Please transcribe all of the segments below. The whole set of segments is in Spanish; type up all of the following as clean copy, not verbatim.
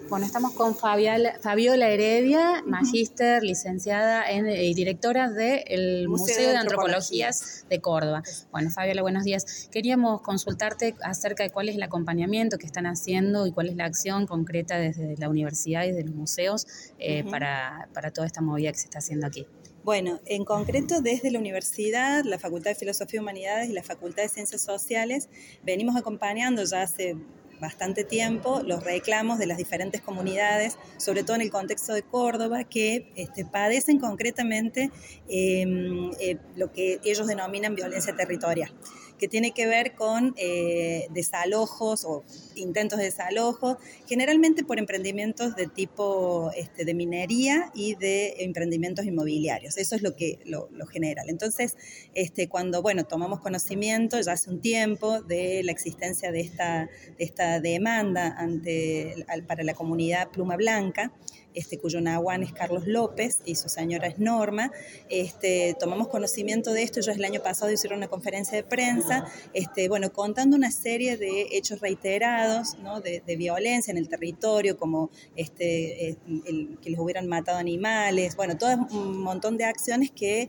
Bueno, estamos con Fabiola Heredia, magíster, licenciada y directora del Museo de Antropologías de Córdoba. Bueno, Fabiola, buenos días. Queríamos consultarte acerca de cuál es el acompañamiento que están haciendo y cuál es la acción concreta desde la universidad y desde los museos para toda esta movida que se está haciendo aquí. Bueno, en concreto desde la universidad, la Facultad de Filosofía y Humanidades y la Facultad de Ciencias Sociales venimos acompañando ya hace bastante tiempo los reclamos de las diferentes comunidades, sobre todo en el contexto de Córdoba, que padecen concretamente lo que ellos denominan violencia territorial, que tiene que ver con desalojos o intentos de desalojos, generalmente por emprendimientos de tipo de minería y de emprendimientos inmobiliarios. Eso es lo general. Entonces, cuando tomamos conocimiento ya hace un tiempo de la existencia de esta demanda para la comunidad Pluma Blanca, cuyo nahuán es Carlos López y su señora es Norma, tomamos conocimiento de esto. Ellos el año pasado hicieron una conferencia de prensa, contando una serie de hechos reiterados, ¿no? de violencia en el territorio, como que les hubieran matado animales, todo un montón de acciones que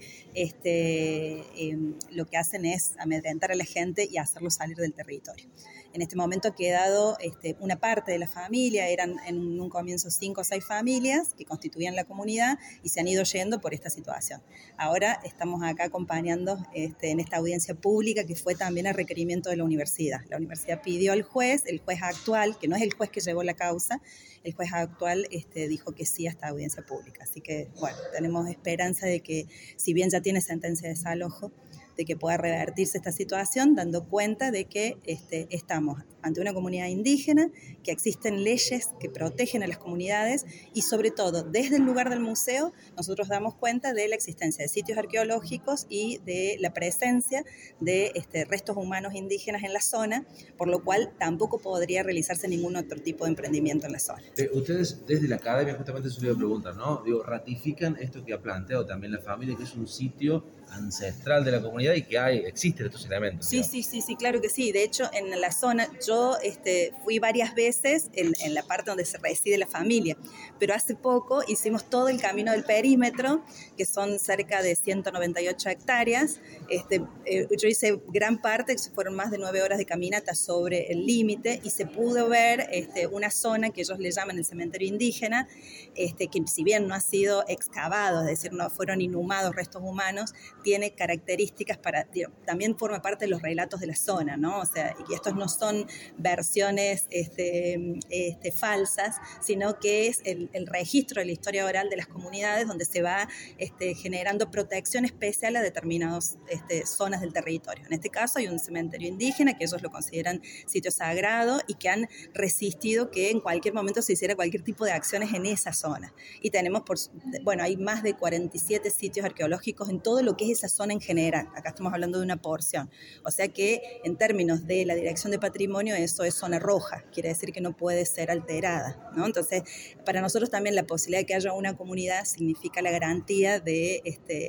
lo que hacen es amedrentar a la gente y hacerlos salir del territorio. En este momento ha quedado una parte de la familia, eran en un comienzo 5 o 6 familias que constituían la comunidad y se han ido yendo por esta situación. Ahora estamos acá acompañando en esta audiencia pública que fue también a requerimiento de la universidad. La universidad pidió al juez, el juez actual, que no es el juez que llevó la causa, el juez actual dijo que sí a esta audiencia pública. Así que, tenemos esperanza de que, si bien ya tiene sentencia de desalojo, de que pueda revertirse esta situación, dando cuenta de que estamos ante una comunidad indígena, que existen leyes que protegen a las comunidades y, sobre todo, desde el lugar del museo, nosotros damos cuenta de la existencia de sitios arqueológicos y de la presencia de restos humanos indígenas en la zona, por lo cual tampoco podría realizarse ningún otro tipo de emprendimiento en la zona. Ustedes, desde la academia, justamente se le iba a preguntar, ¿no? Ratifican esto que ha planteado también la familia, que es un sitio ancestral de la comunidad y que existen estos elementos. Sí, claro que sí. De hecho, en la zona, yo fui varias veces en la parte donde se reside la familia, pero hace poco hicimos todo el camino del perímetro, que son cerca de 198 hectáreas. Yo hice gran parte, fueron más de 9 horas de caminata sobre el límite, y se pudo ver una zona que ellos le llaman el cementerio indígena, que si bien no ha sido excavado, es decir, no fueron inhumados restos humanos, tiene características también forma parte de los relatos de la zona, ¿no? O sea, y estos no son versiones falsas, sino que es el registro de la historia oral de las comunidades, donde se va generando protección especial a determinadas zonas del territorio. En este caso hay un cementerio indígena que ellos lo consideran sitio sagrado y que han resistido que en cualquier momento se hiciera cualquier tipo de acciones en esa zona. Y tenemos, hay más de 47 sitios arqueológicos en todo lo que es esa zona en general. Acá estamos hablando de una porción. O sea que en términos de la Dirección de Patrimonio, eso es zona roja, quiere decir que no puede ser alterada, ¿no? Entonces, para nosotros también la posibilidad de que haya una comunidad significa la garantía de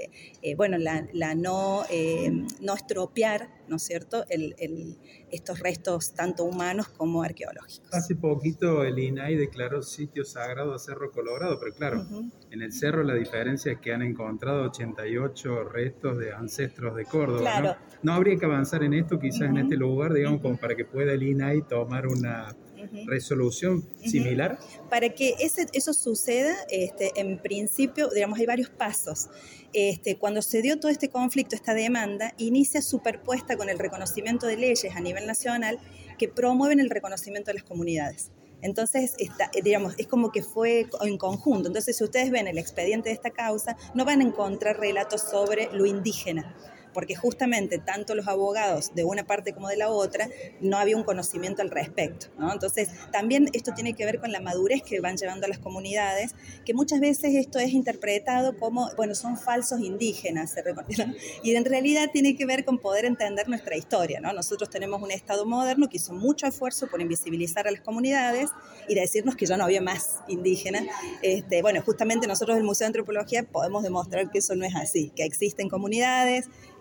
no estropear, ¿no es cierto?, estos restos tanto humanos como arqueológicos. Hace poquito el INAI declaró sitio sagrado a Cerro Colorado, pero claro, en el cerro la diferencia es que han encontrado 88 restos de ancestros de Córdoba, claro. ¿No habría que avanzar en esto quizás en este lugar, digamos, como para que pueda el INAI tomar una resolución similar? Para que eso suceda, en principio, digamos, hay varios pasos. Cuando se dio todo este conflicto, esta demanda, inicia superpuesta con el reconocimiento de leyes a nivel nacional que promueven el reconocimiento de las comunidades. Entonces, es como que fue en conjunto. Entonces, si ustedes ven el expediente de esta causa, no van a encontrar relatos sobre lo indígena, porque justamente tanto los abogados de una parte como de la otra no había un conocimiento al respecto, ¿no? Entonces, también esto tiene que ver con la madurez que van llevando a las comunidades, que muchas veces esto es interpretado como, son falsos indígenas, y en realidad tiene que ver con poder entender nuestra historia, ¿no? Nosotros tenemos un Estado moderno que hizo mucho esfuerzo por invisibilizar a las comunidades y decirnos que ya no había más indígenas. Justamente nosotros del Museo de Antropología podemos demostrar que eso no es así, que existen comunidades,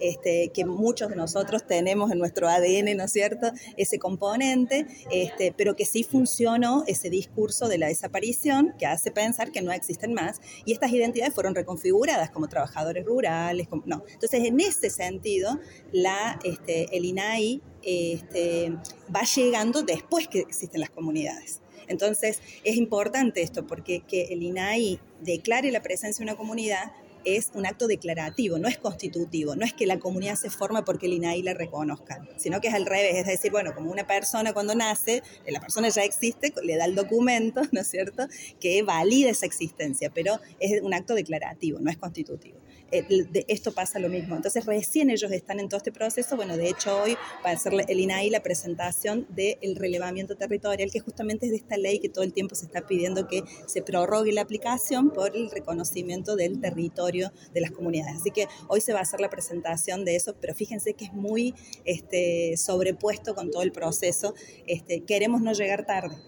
que muchos de nosotros tenemos en nuestro ADN, ¿no es cierto?, ese componente, pero que sí funcionó ese discurso de la desaparición que hace pensar que no existen más, y estas identidades fueron reconfiguradas como trabajadores rurales, no. Entonces, en ese sentido, el INAI va llegando después que existen las comunidades. Entonces, es importante esto, porque que el INAI declare la presencia de una comunidad es un acto declarativo, no es constitutivo, no es que la comunidad se forma porque el INAI la reconozca, sino que es al revés, es decir, bueno, como una persona cuando nace, la persona ya existe, le da el documento, ¿no es cierto?, que valida esa existencia, pero es un acto declarativo, no es constitutivo. Esto pasa lo mismo. Entonces, recién ellos están en todo este proceso. Bueno, de hecho, hoy va a hacer el INAI la presentación del relevamiento territorial, que justamente es de esta ley que todo el tiempo se está pidiendo que se prorrogue la aplicación por el reconocimiento del territorio de las comunidades. Así que hoy se va a hacer la presentación de eso, pero fíjense que es muy sobrepuesto con todo el proceso. Queremos no llegar tarde.